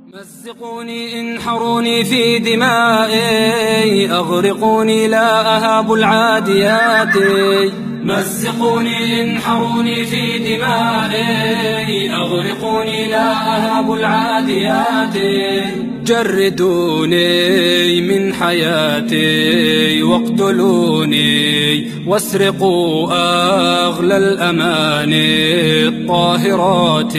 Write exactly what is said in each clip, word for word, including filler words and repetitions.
مزقوني انحروني في دمائي، أغرقوني لا أهاب العاديات. مزقوني انحروني في دمائي، أغرقوني لا أهاب العاديات. جردوني من حياتي واقتلوني، واسرقوا أغلى الأماني الطاهرات.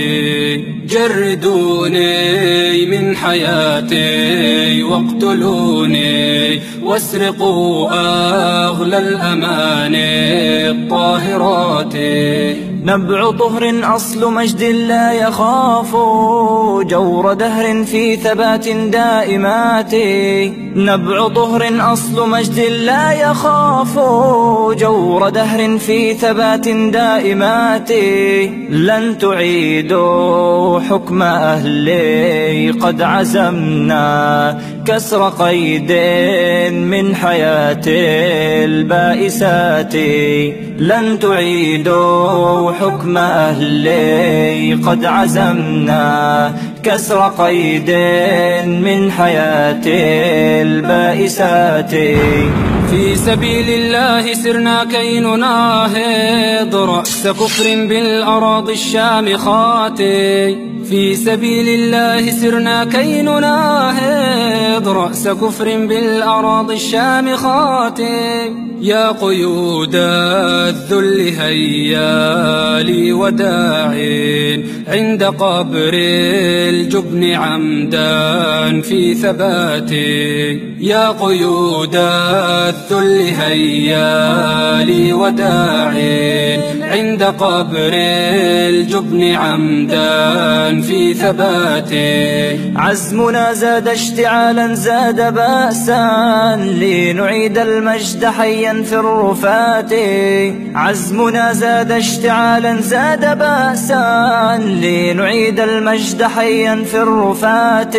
جردوني من حياتي واقتلوني، واسرقوا أغلى الأماني الطاهرات. نبع طهر أصل مجد لا يخاف، جور دهر في ثبات دائمات. نبع طهر أصل مجد لا يخاف، جور دهر في ثبات دائمات. لن تعيدوا حكم أهلي، قد عزمنا كسر قيد من حياة البائسات. لن تعيدوا حكم أهلي، قد عزمنا كسر قيد من حياة البائسات. في سبيل الله سرنا كي نناهض رأس كفر بالأراضي الشامخات. في سبيل الله سرنا كي نناهض رأس كفر بالأراضي الشامخات. يا قيود الذل هيا لي وداع، عند قبر الجبن عمدا في ثباتي. يا قيود الذل هيا لي وداع، عند قبر الجبن عمدا في ثباتي. عزمنا زاد اشتعالا زاد بأسا، لنعيد المجد حيا في الرفات. عزمنا زاد اشتعالا زاد بأسا، لنعيد المجد حيا في الرفات.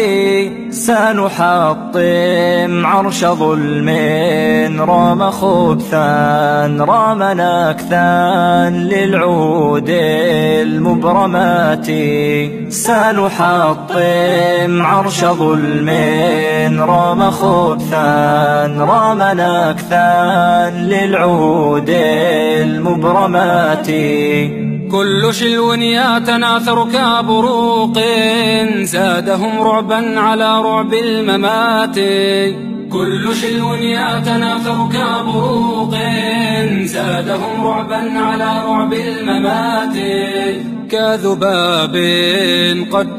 سنحطم عرش ظلم رام خبثا، رام نكثا للعود المبرمات. سنحطم عرش ظلم رام خبثا، رام نكثا للعود المبرمات. كل شلو يتناثر كبروق، زادهم رعبا على رعب الممات. كل شلو يتناثر كبروق، زادهم رعبا على رعب الممات. كذباب قد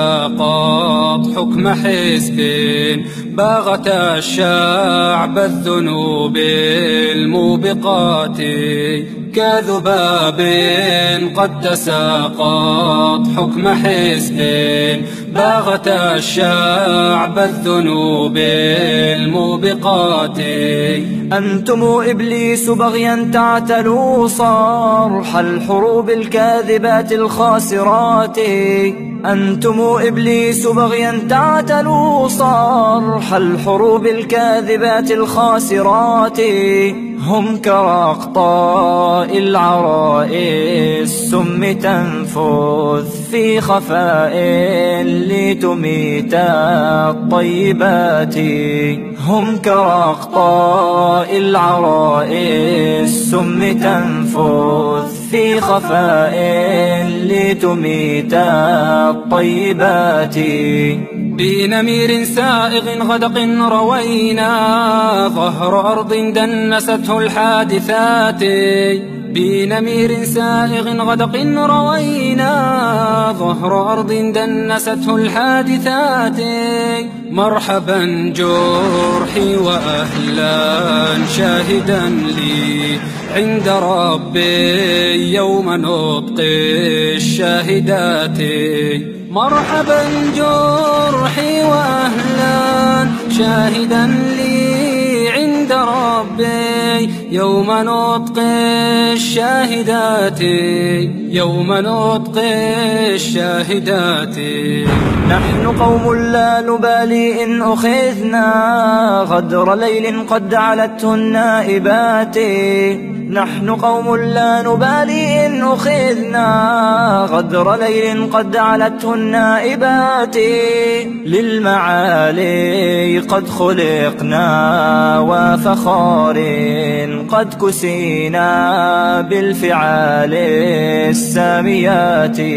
تساقط حكم حزب، باغت الشعب الذنوب الموبقات. كذباب قد تساقط حكم حزب، باغت الشعب الذنوب الموبقات. أنتم إبليس بغيا تعتلوا صرح الحروب الكاذبات الخاسرات. أنتم إبليس بغيا تعتلوا صرح الحروب الكاذبات الخاسرات. هم كرقطاء العراء السم تنفذ في خفاء لتميت الطيبات. هم كرقطاء العراء السم تنفذ في خفاء لتميت الطيبات. بنمير سائغ غدق روينا، ظهر أرض دنسته الحادثات. بنمير سائغ غدق روينا، ظهر أرض دنسته الحادثات. مرحبا جرحي وأهلا شاهدا لي عند ربي يوم نطق الشاهدات. مرحبا جرحي وأهلا شاهدا لي عند ربي يوم نطق الشاهدات يوم نطق الشاهدات. نحن قوم لا نبالي إن أخذنا غدر ليل قد علته النائبات. نحن قوم لا نبالي إن أخذنا غدر ليل قد علته النائبات. للمعالي قد خلقنا وفخار قد كسينا بالفعال الساميات.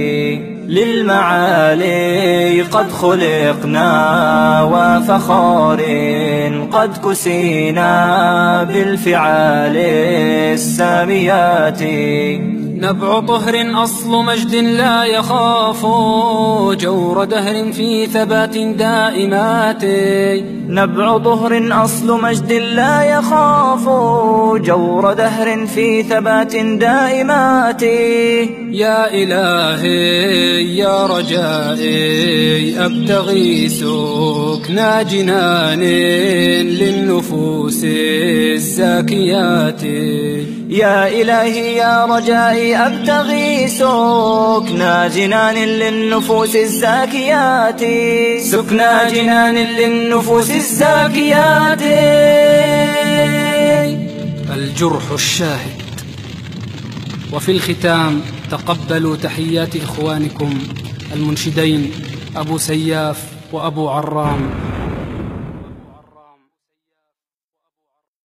للمعالي قد خلقنا وفخار قد كسينا بالفعال الساميات. نبع طهر أصل مجد لا يخاف جور دهر في ثبات دائمات. نبع طهر أصل مجد لا يخاف جور دهر في ثبات دائمات. يا إلهي يا رجائي أبتغي سكنى جنان للنفوس الزاكيات. يا إلهي يا رجائي أبتغي سكنى جنان للنفوس الزاكيات. سكنى جنان للنفوس الزاكيات. الجرح الشاهد. وفي الختام تقبلوا تحيات إخوانكم المنشدين أبو سياف وأبو عرام.